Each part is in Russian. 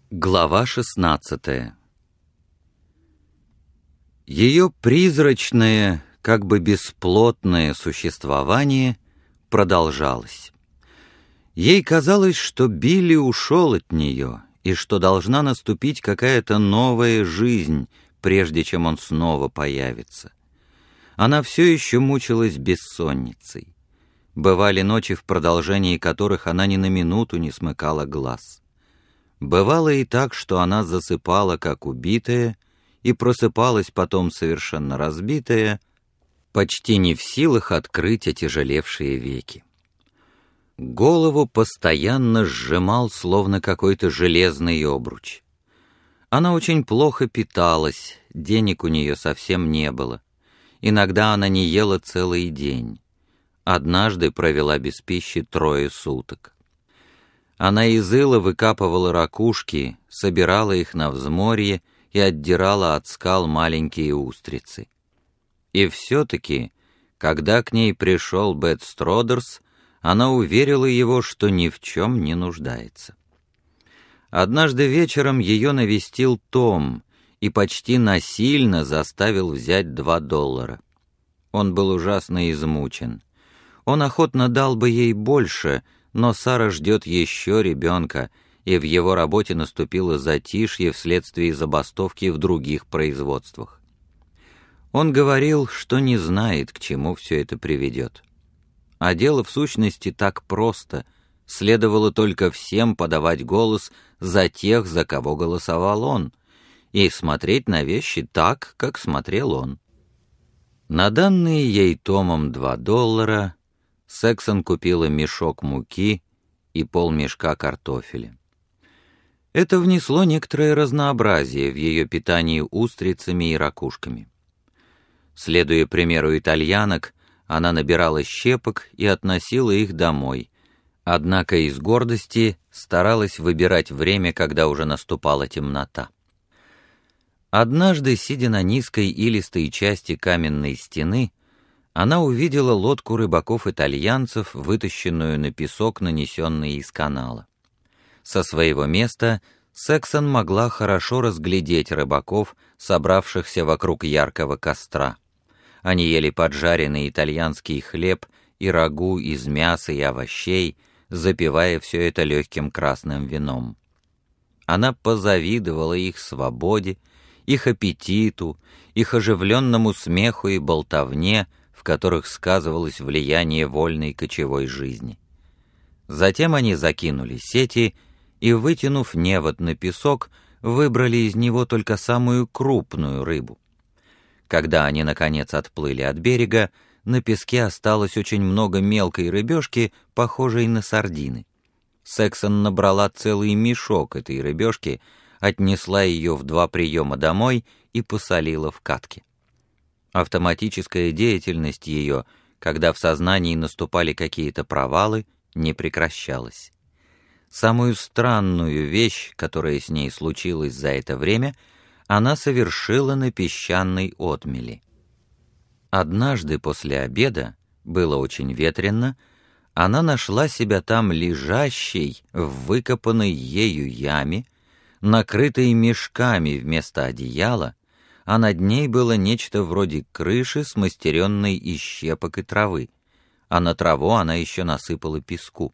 Глава 16. Ее призрачное, как бы бесплотное существование продолжалось. Ей казалось, что Билли ушел от нее, и что должна наступить какая-то новая жизнь, прежде чем он снова появится. Она все еще мучилась бессонницей. Бывали ночи, в продолжении которых она ни на минуту не смыкала глаз. Бывало и так, что она засыпала, как убитая, и просыпалась потом совершенно разбитая, почти не в силах открыть отяжелевшие веки. Голову постоянно сжимал, словно какой-то железный обруч. Она очень плохо питалась, денег у нее совсем не было. Иногда она не ела целый день. Однажды провела без пищи 3 суток. Она из ила выкапывала ракушки, собирала их на взморье и отдирала от скал маленькие устрицы. И все-таки, когда к ней пришел Бет Стродерс, она уверила его, что ни в чем не нуждается. Однажды вечером ее навестил Том и почти насильно заставил взять $2. Он был ужасно измучен. Он охотно дал бы ей больше, но Сара ждет еще ребенка, и в его работе наступило затишье вследствие забастовки в других производствах. Он говорил, что не знает, к чему все это приведет. А дело в сущности так просто, следовало только всем подавать голос за тех, за кого голосовал он, и смотреть на вещи так, как смотрел он. На данные ей Томом $2 Сексон купила мешок муки и полмешка картофеля. Это внесло некоторое разнообразие в ее питании устрицами и ракушками. Следуя примеру итальянок, она набирала щепок и относила их домой, однако из гордости старалась выбирать время, когда уже наступала темнота. Однажды, сидя на низкой илистой части каменной стены, она увидела лодку рыбаков-итальянцев, вытащенную на песок, нанесенный из канала. Со своего места Сексон могла хорошо разглядеть рыбаков, собравшихся вокруг яркого костра. Они ели поджаренный итальянский хлеб и рагу из мяса и овощей, запивая все это легким красным вином. Она позавидовала их свободе, их аппетиту, их оживленному смеху и болтовне, в которых сказывалось влияние вольной кочевой жизни. Затем они закинули сети и, вытянув невод на песок, выбрали из него только самую крупную рыбу. Когда они, наконец, отплыли от берега, на песке осталось очень много мелкой рыбешки, похожей на сардины. Сексон набрала целый мешок этой рыбешки, отнесла ее в 2 приема домой и посолила в катке. Автоматическая деятельность ее, когда в сознании наступали какие-то провалы, не прекращалась. Самую странную вещь, которая с ней случилась за это время, она совершила на песчаной отмели. Однажды после обеда, было очень ветрено, она нашла себя там лежащей в выкопанной ею яме, накрытой мешками вместо одеяла, а над ней было нечто вроде крыши, смастеренной из щепок и травы, а на траву она еще насыпала песку.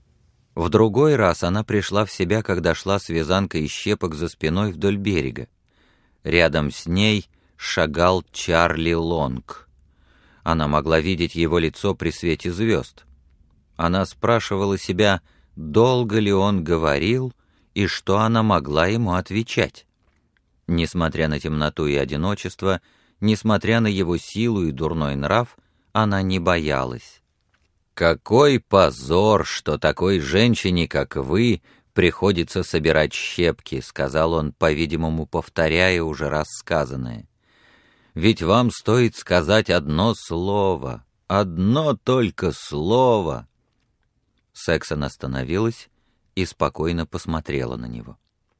В другой раз она пришла в себя, когда шла с вязанкой из щепок за спиной вдоль берега. Рядом с ней шагал Чарли Лонг. Она могла видеть его лицо при свете звезд. Она спрашивала себя, долго ли он говорил и что она могла ему отвечать. Несмотря на темноту и одиночество, несмотря на его силу и дурной нрав, она не боялась. «Какой позор, что такой женщине, как вы, приходится собирать щепки», — сказал он, по-видимому, повторяя уже раз сказанное. «Ведь вам стоит сказать одно слово, одно только слово». Сексон остановилась и спокойно посмотрела на него.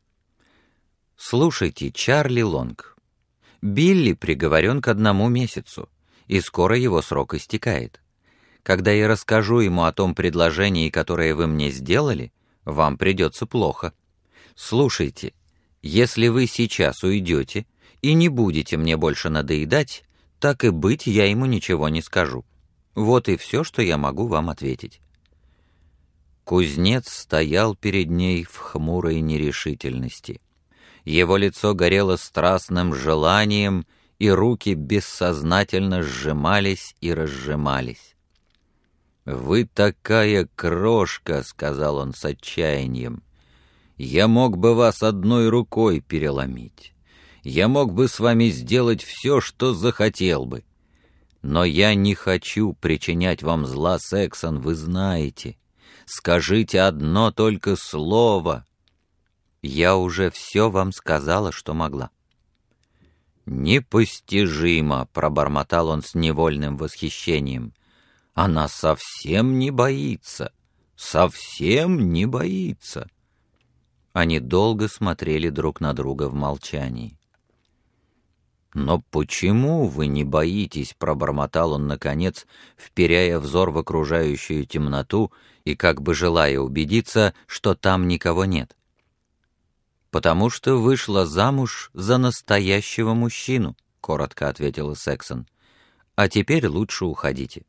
«Слушайте, Чарли Лонг, Билли приговорен к 1 месяцу, и скоро его срок истекает. Когда я расскажу ему о том предложении, которое вы мне сделали, вам придется плохо. «Слушайте, если вы сейчас уйдете и не будете мне больше надоедать, так и быть, я ему ничего не скажу. Вот и все, что я могу вам ответить». Кузнец стоял перед ней в хмурой нерешительности. Его лицо горело страстным желанием, и руки бессознательно сжимались и разжимались. «Вы такая крошка», — сказал он с отчаянием. «Я мог бы вас одной рукой переломить. Я мог бы с вами сделать все, что захотел бы. Но я не хочу причинять вам зла, Сексон, вы знаете. Скажите одно только слово». «Я уже все вам сказала, что могла». «Непостижимо», — пробормотал он с невольным восхищением. «Она совсем не боится, совсем не боится». Они долго смотрели друг на друга в молчании. «Но почему вы не боитесь?» — пробормотал он, наконец, вперяя взор в окружающую темноту и как бы желая убедиться, что там никого нет. «Потому что вышла замуж за настоящего мужчину», — коротко ответила Сексон. «А теперь лучше уходите».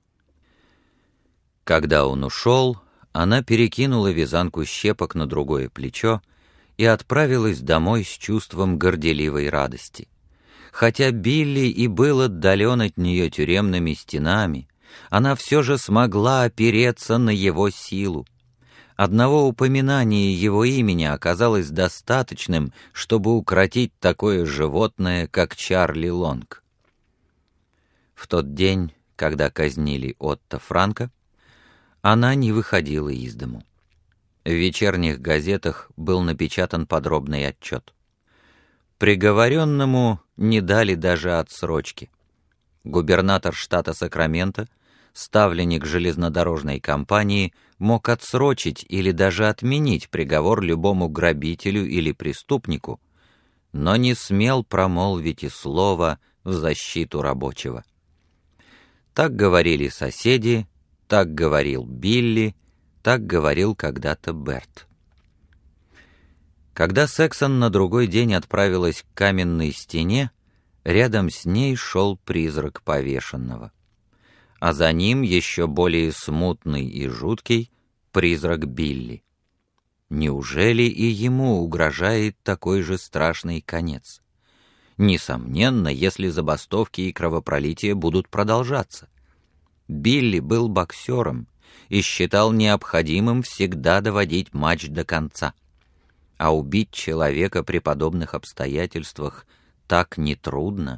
Когда он ушел, она перекинула вязанку щепок на другое плечо и отправилась домой с чувством горделивой радости. Хотя Билли и был отдален от нее тюремными стенами, она все же смогла опереться на его силу. Одного упоминания его имени оказалось достаточным, чтобы укротить такое животное, как Чарли Лонг. В тот день, когда казнили Отто Франко, она не выходила из дому. В вечерних газетах был напечатан подробный отчет. Приговоренному не дали даже отсрочки. Губернатор штата Сакраменто, ставленник железнодорожной компании, мог отсрочить или даже отменить приговор любому грабителю или преступнику, но не смел промолвить и слова в защиту рабочего. Так говорили соседи, так говорил Билли, так говорил когда-то Берт. Когда Сексон на другой день отправилась к каменной стене, рядом с ней шел призрак повешенного. А за ним еще более смутный и жуткий призрак Билли. Неужели и ему угрожает такой же страшный конец? Несомненно, если забастовки и кровопролития будут продолжаться. Билли был боксером и считал необходимым всегда доводить матч до конца. А убить человека при подобных обстоятельствах так нетрудно.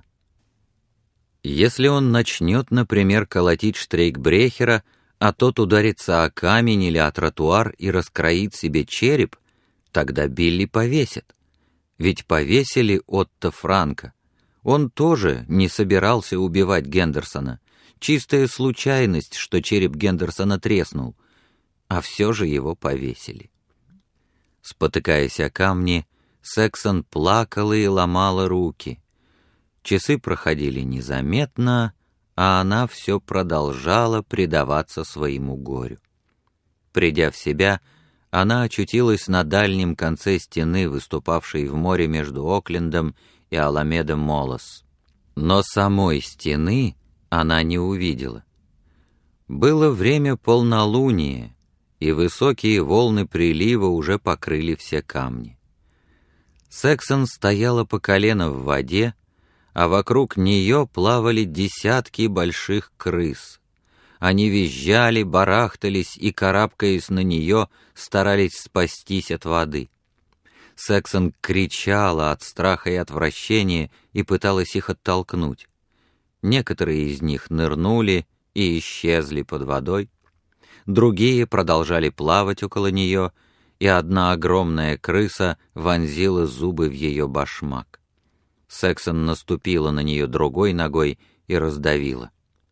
Если он начнет, например, колотить штрейкбрехера, а тот ударится о камень или о тротуар и раскроит себе череп, тогда Билли повесят. Ведь повесили Отто Франко. Он тоже не собирался убивать Гендерсона. Чистая случайность, что череп Гендерсона треснул. А все же его повесили. Спотыкаясь о камни, Сексон плакала и ломала руки. Часы проходили незаметно, а она все продолжала предаваться своему горю. Придя в себя, она очутилась на дальнем конце стены, выступавшей в море между Оклендом и Аламедо Молос. Но самой стены она не увидела. Было время полнолуния, и высокие волны прилива уже покрыли все камни. Сексон стояла по колено в воде, а вокруг нее плавали десятки больших крыс. Они визжали, барахтались и, карабкаясь на нее, старались спастись от воды. Сексон кричала от страха и отвращения и пыталась их оттолкнуть. Некоторые из них нырнули и исчезли под водой, другие продолжали плавать около нее, и одна огромная крыса вонзила зубы в ее башмак. Сексон наступила на нее другой ногой и раздавила.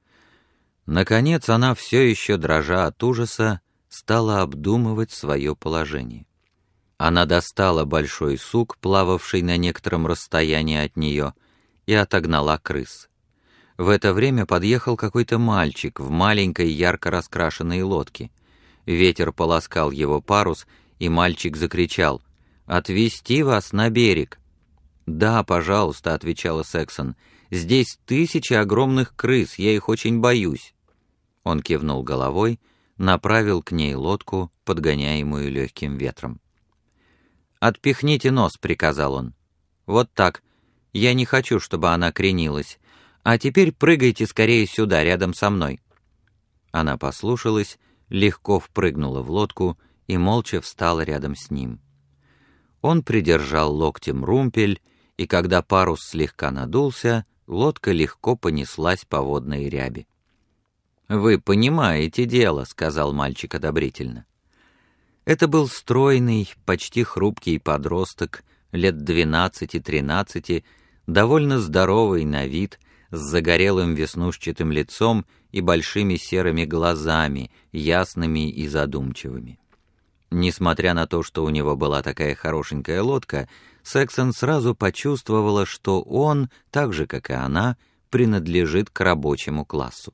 Наконец она, все еще дрожа от ужаса, стала обдумывать свое положение. Она достала большой сук, плававший на некотором расстоянии от нее, и отогнала крыс. В это время подъехал какой-то мальчик в маленькой ярко раскрашенной лодке. Ветер полоскал его парус, и мальчик закричал: Отвезти вас на берег». «Да, пожалуйста», — отвечала Сексон. «Здесь тысячи огромных крыс, я их очень боюсь». Он кивнул головой, направил к ней лодку, подгоняемую легким ветром. «Отпихните нос», — приказал он. «Вот так. Я не хочу, чтобы она кренилась. А теперь прыгайте скорее сюда, рядом со мной». Она послушалась, легко впрыгнула в лодку и молча встала рядом с ним. Он придержал локтем румпель, и когда парус слегка надулся, лодка легко понеслась по водной ряби. «Вы понимаете дело», — сказал мальчик одобрительно. Это был стройный, почти хрупкий подросток, лет 12-13, довольно здоровый на вид, с загорелым веснушчатым лицом и большими серыми глазами, ясными и задумчивыми. Несмотря на то, что у него была такая хорошенькая лодка, Сексон сразу почувствовала, что он, так же, как и она, принадлежит к рабочему классу.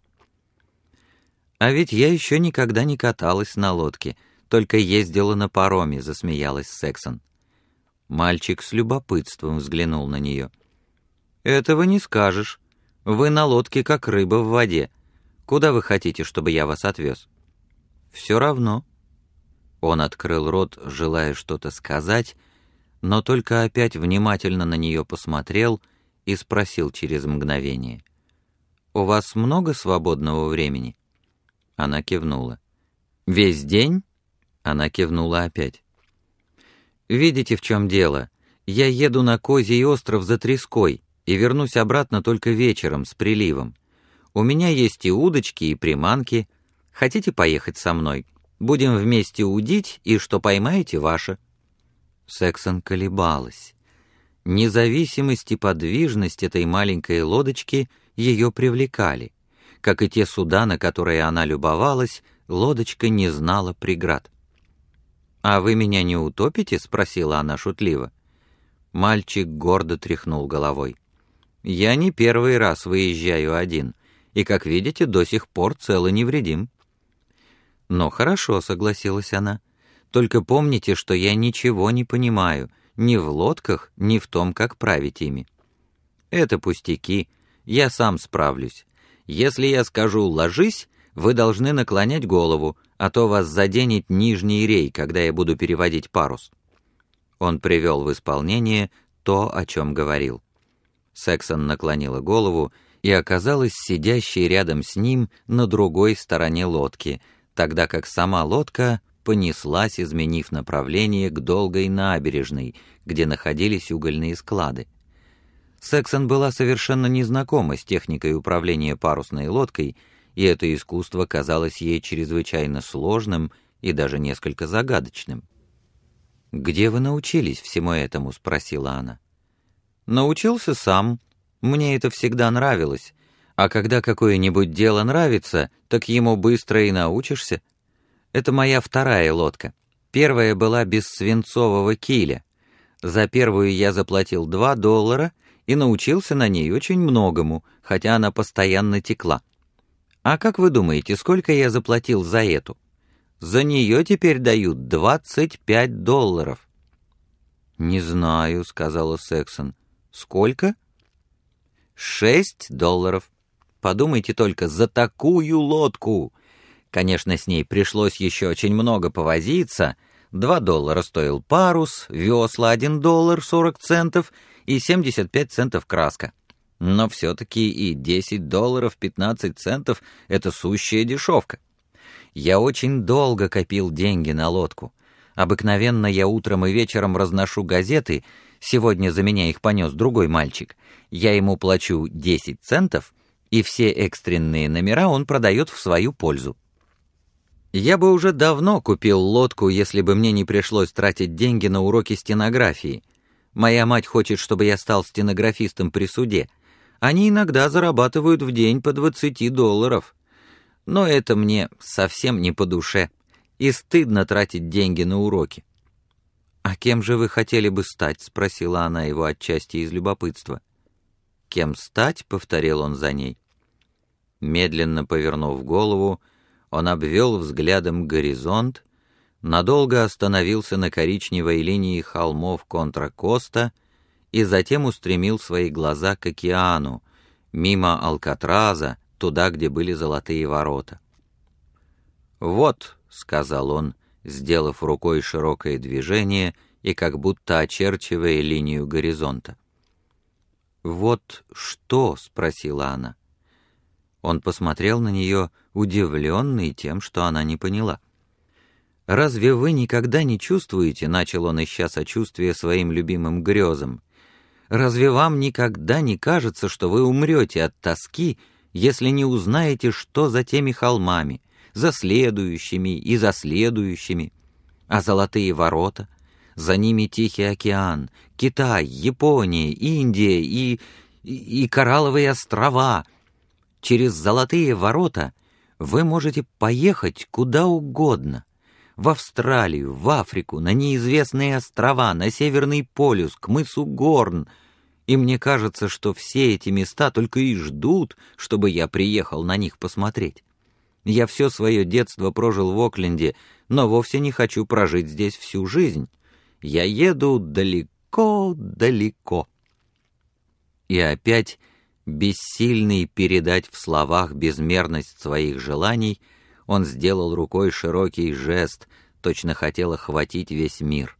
«А ведь я еще никогда не каталась на лодке, только ездила на пароме», — засмеялась Сексон. Мальчик с любопытством взглянул на нее. «Этого не скажешь. Вы на лодке, как рыба в воде. Куда вы хотите, чтобы я вас отвез?» «Все равно». Он открыл рот, желая что-то сказать, но только опять внимательно на нее посмотрел и спросил через мгновение. «У вас много свободного времени?» Она кивнула. «Весь день?» Она кивнула опять. «Видите, в чем дело? Я еду на Козий остров за треской и вернусь обратно только вечером с приливом. У меня есть и удочки, и приманки. Хотите поехать со мной? Будем вместе удить, и что поймаете, ваше». Сексон колебалась. Независимость и подвижность этой маленькой лодочки ее привлекали. Как и те суда, на которые она любовалась, лодочка не знала преград. «А вы меня не утопите?» — спросила она шутливо. Мальчик гордо тряхнул головой. «Я не первый раз выезжаю один, и, как видите, до сих пор цел и невредим». «Ну, хорошо», — согласилась она. «Только помните, что я ничего не понимаю, ни в лодках, ни в том, как править ими». «Это пустяки, я сам справлюсь. Если я скажу «ложись», вы должны наклонять голову, а то вас заденет нижний рей, когда я буду переводить парус». Он привел в исполнение то, о чем говорил. Сексон наклонила голову и оказалась сидящей рядом с ним на другой стороне лодки, тогда как сама лодка понеслась, изменив направление к долгой набережной, где находились угольные склады. Сексон была совершенно незнакома с техникой управления парусной лодкой, и это искусство казалось ей чрезвычайно сложным и даже несколько загадочным. «Где вы научились всему этому?» — спросила она. «Научился сам. Мне это всегда нравилось. А когда какое-нибудь дело нравится, так ему быстро и научишься. Это моя вторая лодка. Первая была без свинцового киля. За первую я заплатил $2 и научился на ней очень многому, хотя она постоянно текла. А как вы думаете, сколько я заплатил за эту? За нее теперь дают $25. «Не знаю», — сказала Сексон. «Сколько?» $6. Подумайте только, за такую лодку! Конечно, с ней пришлось еще очень много повозиться. $2 стоил парус, весла $1.40 и 75 центов краска. Но все-таки и $10, 15 центов — это сущая дешевка. Я очень долго копил деньги на лодку. Обыкновенно я утром и вечером разношу газеты, сегодня за меня их понес другой мальчик. Я ему плачу 10 центов, и все экстренные номера он продает в свою пользу. Я бы уже давно купил лодку, если бы мне не пришлось тратить деньги на уроки стенографии. Моя мать хочет, чтобы я стал стенографистом при суде. Они иногда зарабатывают в день по $20. Но это мне совсем не по душе, и стыдно тратить деньги на уроки. «А кем же вы хотели бы стать?» — спросила она его отчасти из любопытства. «Кем стать?» — повторил он за ней. Медленно повернув голову, он обвел взглядом горизонт, надолго остановился на коричневой линии холмов Контра-Коста и затем устремил свои глаза к океану, мимо Алкатраза, туда, где были золотые ворота. «Вот», — сказал он, сделав рукой широкое движение и как будто очерчивая линию горизонта. «Вот что?» — спросила она. Он посмотрел на нее, удивленный тем, что она не поняла. «Разве вы никогда не чувствуете, — начал он, ища сочувствия своим любимым грезам, — разве вам никогда не кажется, что вы умрете от тоски, если не узнаете, что за теми холмами, за следующими и за следующими, а золотые ворота, за ними Тихий океан, Китай, Япония, Индия и Коралловые острова. Через золотые ворота вы можете поехать куда угодно. В Австралию, в Африку, на неизвестные острова, на Северный полюс, к мысу Горн. И мне кажется, что все эти места только и ждут, чтобы я приехал на них посмотреть. Я все свое детство прожил в Окленде, но вовсе не хочу прожить здесь всю жизнь. Я еду далеко-далеко». И опять, бессильный передать в словах безмерность своих желаний, он сделал рукой широкий жест, точно хотел охватить весь мир.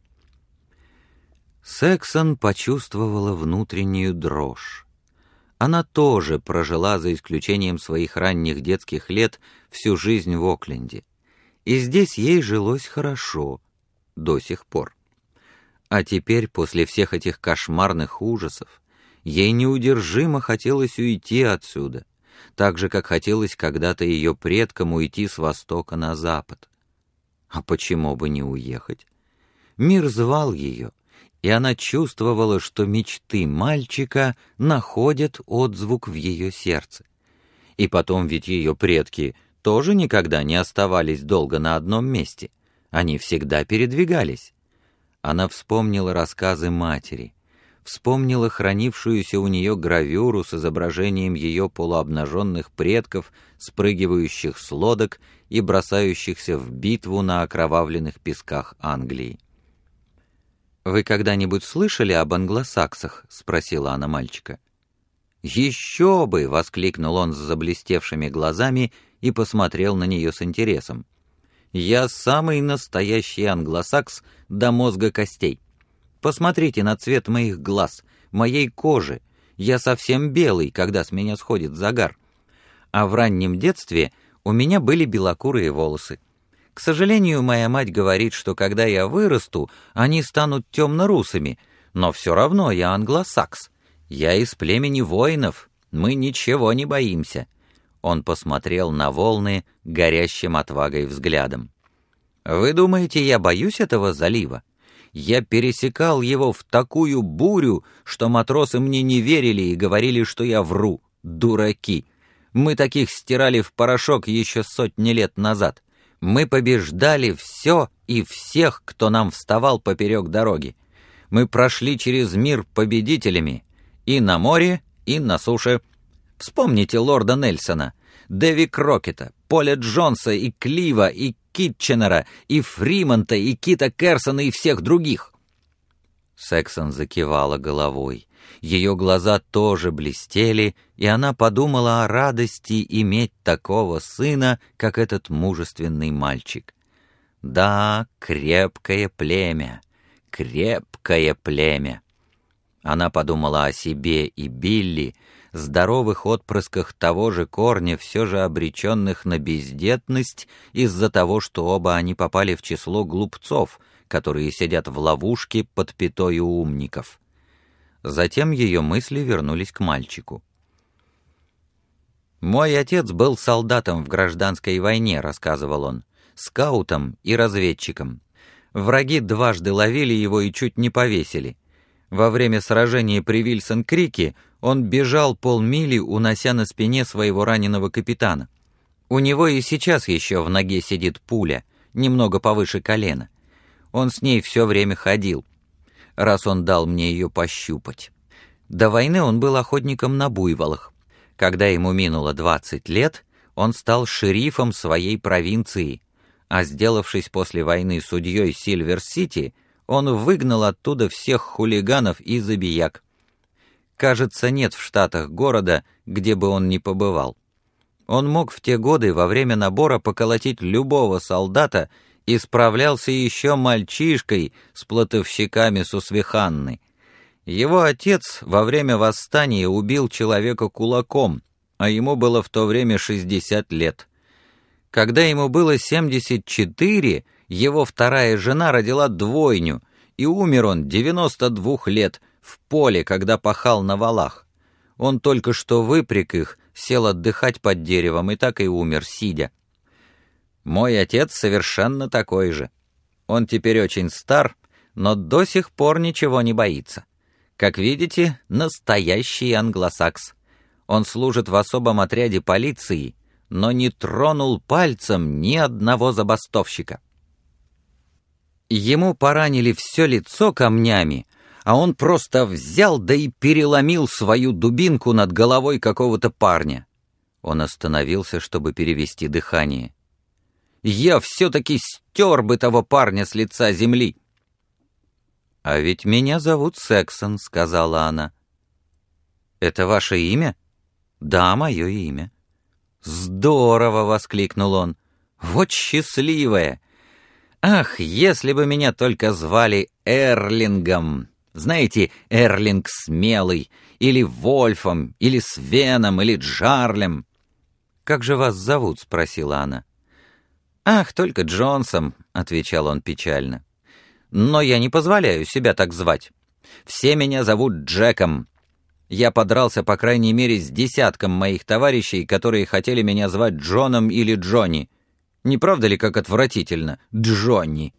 Сексон почувствовала внутреннюю дрожь. Она тоже прожила, за исключением своих ранних детских лет, всю жизнь в Окленде. И здесь ей жилось хорошо, до сих пор. А теперь, после всех этих кошмарных ужасов, ей неудержимо хотелось уйти отсюда, так же, как хотелось когда-то ее предкам уйти с востока на запад. А почему бы не уехать? Мир звал ее, и она чувствовала, что мечты мальчика находят отзвук в ее сердце. И потом ведь ее предки тоже никогда не оставались долго на одном месте. Они всегда передвигались. Она вспомнила рассказы матери, вспомнила хранившуюся у нее гравюру с изображением ее полуобнаженных предков, спрыгивающих с лодок и бросающихся в битву на окровавленных песках Англии. «Вы когда-нибудь слышали об англосаксах?» — спросила она мальчика. «Еще бы!» — воскликнул он с заблестевшими глазами и посмотрел на нее с интересом. «Я самый настоящий англосакс до мозга костей. Посмотрите на цвет моих глаз, моей кожи. Я совсем белый, когда с меня сходит загар. А в раннем детстве у меня были белокурые волосы. К сожалению, моя мать говорит, что когда я вырасту, они станут темно-русыми, но все равно я англосакс. Я из племени воинов, мы ничего не боимся». Он посмотрел на волны горящим отвагой взглядом. «Вы думаете, я боюсь этого залива? Я пересекал его в такую бурю, что матросы мне не верили и говорили, что я вру. Дураки! Мы таких стирали в порошок еще сотни лет назад. Мы побеждали все и всех, кто нам вставал поперек дороги. Мы прошли через мир победителями и на море, и на суше. Вспомните лорда Нельсона, Дэви Крокета, Поля Джонса и Клива, и Китченера, и Фримонта, и Кита Керсона, и всех других». Сексон закивала головой. Ее глаза тоже блестели, и она подумала о радости иметь такого сына, как этот мужественный мальчик. Да, крепкое племя, крепкое племя. Она подумала о себе и Билли, здоровых отпрысках того же корня, все же обреченных на бездетность из-за того, что оба они попали в число глупцов, которые сидят в ловушке под пятою умников. Затем ее мысли вернулись к мальчику. «Мой отец был солдатом в гражданской войне», — рассказывал он, — «скаутом и разведчиком. Враги дважды ловили его и чуть не повесили. Во время сражения при Вильсон-Крике он бежал полмили, унося на спине своего раненого капитана. У него и сейчас еще в ноге сидит пуля, немного повыше колена. Он с ней все время ходил, раз он дал мне ее пощупать. До войны он был охотником на буйволах. Когда ему минуло 20 лет, он стал шерифом своей провинции, а сделавшись после войны судьей Сильвер-Сити, он выгнал оттуда всех хулиганов и забияк. Кажется, нет в Штатах города, где бы он ни побывал. Он мог в те годы во время набора поколотить любого солдата и справлялся еще мальчишкой с платовщиками Сусвиханны. Его отец во время восстания убил человека кулаком, а ему было в то время 60 лет. Когда ему было 74, его вторая жена родила двойню, и умер он 92 лет в поле, когда пахал на валах. Он только что выпряг их, сел отдыхать под деревом и так и умер, сидя. Мой отец совершенно такой же. Он теперь очень стар, но до сих пор ничего не боится. Как видите, настоящий англосакс. Он служит в особом отряде полиции, но не тронул пальцем ни одного забастовщика. Ему поранили все лицо камнями, а он просто взял да и переломил свою дубинку над головой какого-то парня. Он остановился, чтобы перевести дыхание. Я все-таки стер бы того парня с лица земли. «А ведь меня зовут Сексон», — сказала она. «Это ваше имя?» «Да, мое имя». «Здорово!» — воскликнул он. «Вот счастливая! Ах, если бы меня только звали Эрлингом! Знаете, Эрлинг смелый, или Вольфом, или Свеном, или Джарлем». «Как же вас зовут?» — спросила она. «Ах, только Джонсом», — отвечал он печально. «Но я не позволяю себя так звать. Все меня зовут Джеком. Я подрался, по крайней мере, с десятком моих товарищей, которые хотели меня звать Джоном или Джонни. Не правда ли, как отвратительно? Джонни!»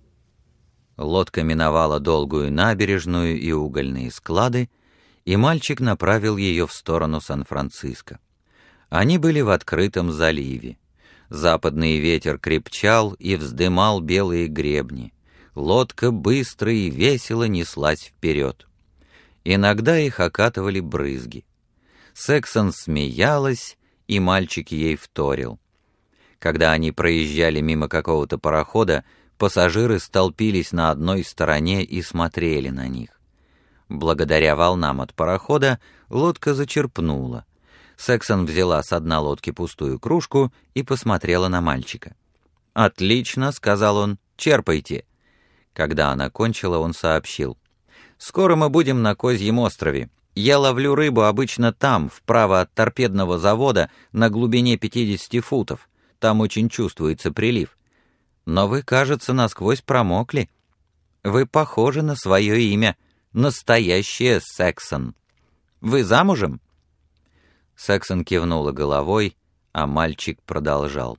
Лодка миновала долгую набережную и угольные склады, и мальчик направил ее в сторону Сан-Франциско. Они были в открытом заливе. Западный ветер крепчал и вздымал белые гребни. Лодка быстро и весело неслась вперед. Иногда их окатывали брызги. Сексон смеялась, и мальчик ей вторил. Когда они проезжали мимо какого-то парохода, пассажиры столпились на одной стороне и смотрели на них. Благодаря волнам от парохода лодка зачерпнула. Сексон взяла с дна лодки пустую кружку и посмотрела на мальчика. «Отлично», — сказал он, — «черпайте». Когда она кончила, он сообщил. «Скоро мы будем на Козьем острове. Я ловлю рыбу обычно там, вправо от торпедного завода, на глубине 50 футов. Там очень чувствуется прилив. Но вы, кажется, насквозь промокли. Вы похожи на свое имя. Настоящая Сексон. Вы замужем?» Сексон кивнула головой, а мальчик продолжал.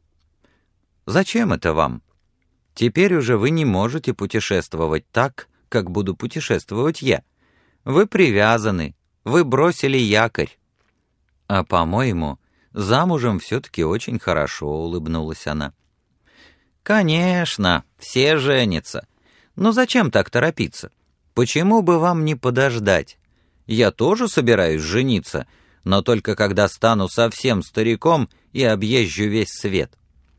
«Зачем это вам? Теперь уже вы не можете путешествовать так, как буду путешествовать я. Вы привязаны, вы бросили якорь». «А, по-моему, замужем все-таки очень хорошо», — улыбнулась она. «Конечно, все женятся. Но зачем так торопиться? Почему бы вам не подождать? Я тоже собираюсь жениться, но только когда стану совсем стариком и объезжу весь свет».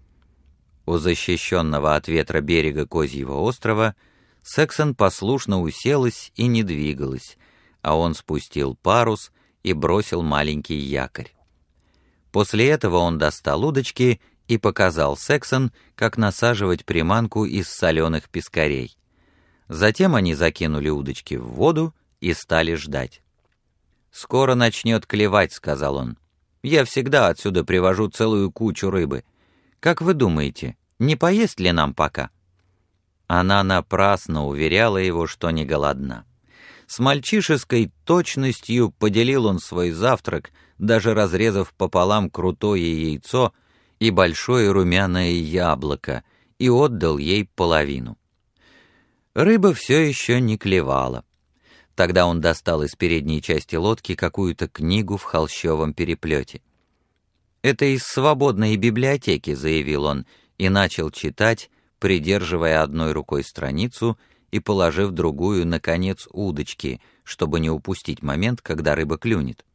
У защищенного от ветра берега Козьего острова Сексон послушно уселась и не двигалась, а он спустил парус и бросил маленький якорь. После этого он достал удочки и показал Сексон, как насаживать приманку из соленых пескарей. Затем они закинули удочки в воду и стали ждать. «Скоро начнет клевать», — сказал он. «Я всегда отсюда привожу целую кучу рыбы. Как вы думаете, не поесть ли нам пока?» Она напрасно уверяла его, что не голодна. С мальчишеской точностью поделил он свой завтрак, даже разрезав пополам крутое яйцо и большое румяное яблоко, и отдал ей половину. Рыба все еще не клевала. Тогда он достал из передней части лодки какую-то книгу в холщовом переплете. «Это из свободной библиотеки», — заявил он, и начал читать, придерживая одной рукой страницу и положив другую на конец удочки, чтобы не упустить момент, когда рыба клюнет.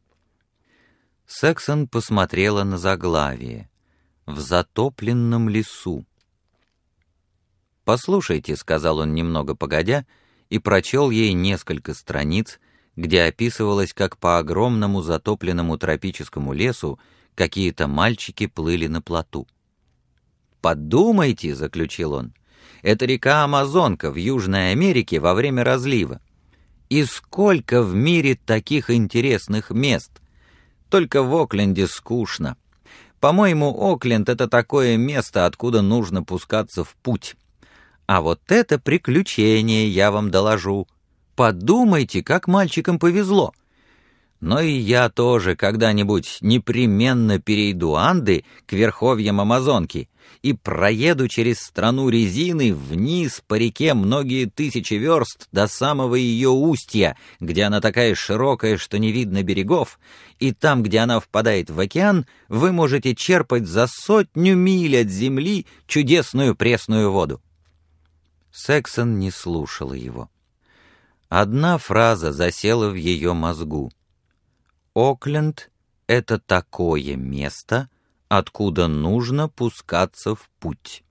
Сексон посмотрела на заглавие «В затопленном лесу». «Послушайте», — сказал он немного погодя, и прочел ей несколько страниц, где описывалось, как по огромному затопленному тропическому лесу какие-то мальчики плыли на плоту. «Подумайте», — заключил он, — «это река Амазонка в Южной Америке во время разлива. И сколько в мире таких интересных мест! Только в Окленде скучно. По-моему, Окленд — это такое место, откуда нужно пускаться в путь. А вот это приключение, я вам доложу. Подумайте, как мальчикам повезло. Но и я тоже когда-нибудь непременно перейду Анды к верховьям Амазонки и проеду через страну резины вниз по реке многие тысячи верст до самого ее устья, где она такая широкая, что не видно берегов, и там, где она впадает в океан, вы можете черпать за 100 миль от земли чудесную пресную воду». Сексон не слушала его. Одна фраза засела в ее мозгу. «Окленд — это такое место, откуда нужно пускаться в путь».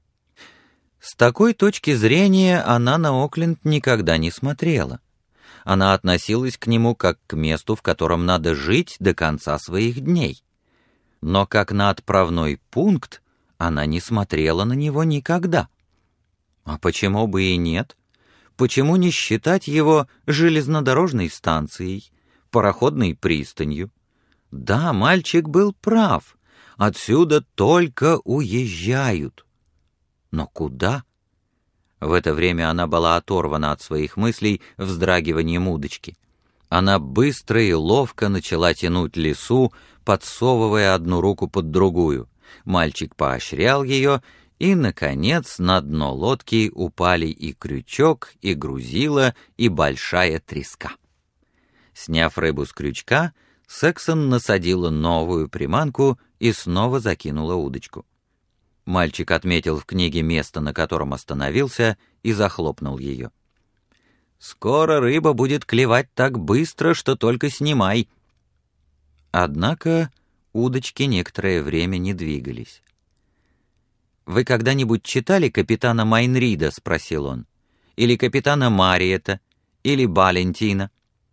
С такой точки зрения она на Окленд никогда не смотрела. Она относилась к нему как к месту, в котором надо жить до конца своих дней. Но как на отправной пункт она не смотрела на него никогда. А почему бы и нет? Почему не считать его железнодорожной станцией, пароходной пристанью? Да, мальчик был прав. Отсюда только уезжают. Но куда? В это время она была оторвана от своих мыслей вздрагиванием удочки. Она быстро и ловко начала тянуть лесу, подсовывая одну руку под другую. Мальчик поощрял ее, и, наконец, на дно лодки упали и крючок, и грузило, и большая треска. Сняв рыбу с крючка, Сексон насадила новую приманку и снова закинула удочку. Мальчик отметил в книге место, на котором остановился, и захлопнул ее. «Скоро рыба будет клевать так быстро, что только снимай». Однако удочки некоторое время не двигались. «Вы когда-нибудь читали капитана Майнрида?» — спросил он. «Или капитана Мариета? Или Балентина?»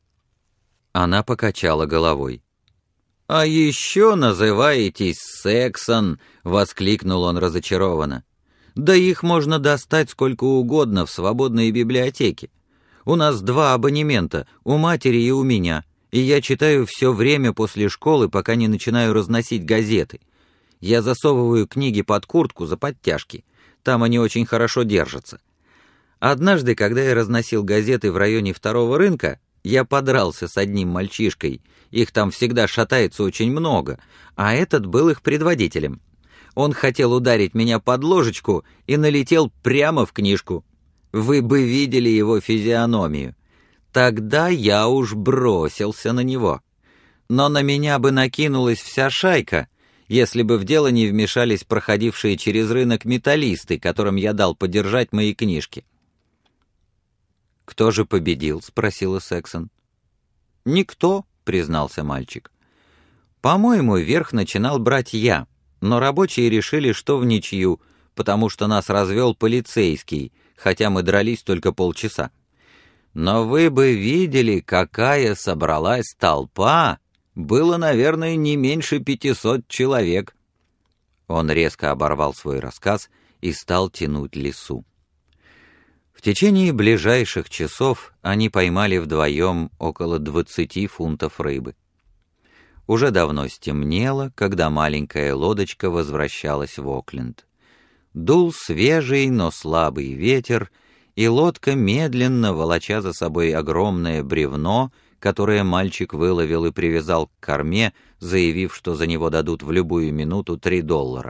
Она покачала головой. «А еще называетесь Сексон!» — воскликнул он разочарованно. «Да их можно достать сколько угодно в свободной библиотеке. У нас 2 абонемента, у матери и у меня, и я читаю все время после школы, пока не начинаю разносить газеты. Я засовываю книги под куртку за подтяжки. Там они очень хорошо держатся. Однажды, когда я разносил газеты в районе 2-го рынка, я подрался с одним мальчишкой. Их там всегда шатается очень много, а этот был их предводителем. Он хотел ударить меня под ложечку и налетел прямо в книжку. Вы бы видели его физиономию. Тогда я уж бросился на него. Но на меня бы накинулась вся шайка, если бы в дело не вмешались проходившие через рынок металлисты, которым я дал подержать мои книжки. «Кто же победил?» — спросила Сексон. «Никто», — признался мальчик. «По-моему, верх начинал брать я, но рабочие решили, что в ничью, потому что нас развел полицейский, хотя мы дрались только полчаса. Но вы бы видели, какая собралась толпа! Было, наверное, не меньше 500 человек». Он резко оборвал свой рассказ и стал тянуть лесу. В течение ближайших часов они поймали вдвоем около 20 фунтов рыбы. Уже давно стемнело, когда маленькая лодочка возвращалась в Окленд. Дул свежий, но слабый ветер, и лодка, медленно волоча за собой огромное бревно, которое мальчик выловил и привязал к корме, заявив, что за него дадут в любую минуту $3.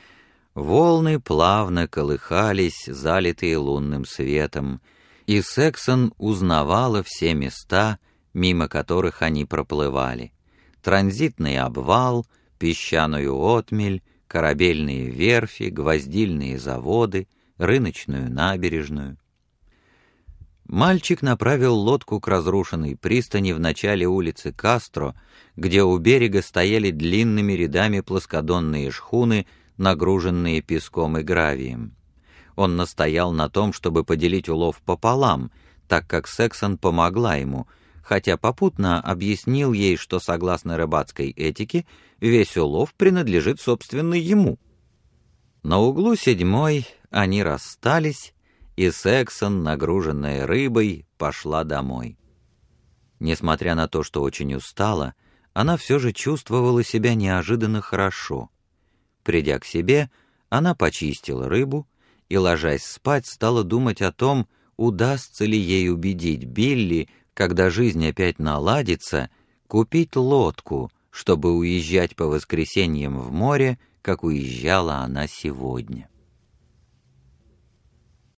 Волны плавно колыхались, залитые лунным светом, и Сексон узнавала все места, мимо которых они проплывали. Транзитный обвал, песчаную отмель, корабельные верфи, гвоздильные заводы, рыночную набережную. Мальчик направил лодку к разрушенной пристани в начале улицы Кастро, где у берега стояли длинными рядами плоскодонные шхуны, нагруженные песком и гравием. Он настоял на том, чтобы поделить улов пополам, так как Сексон помогла ему, хотя попутно объяснил ей, что согласно рыбацкой этике весь улов принадлежит собственно ему. На углу 7-й они расстались, и Сексон, нагруженная рыбой, пошла домой. Несмотря на то, что очень устала, она все же чувствовала себя неожиданно хорошо. Придя к себе, она почистила рыбу и, ложась спать, стала думать о том, удастся ли ей убедить Билли, когда жизнь опять наладится, купить лодку, чтобы уезжать по воскресеньям в море, как уезжала она сегодня.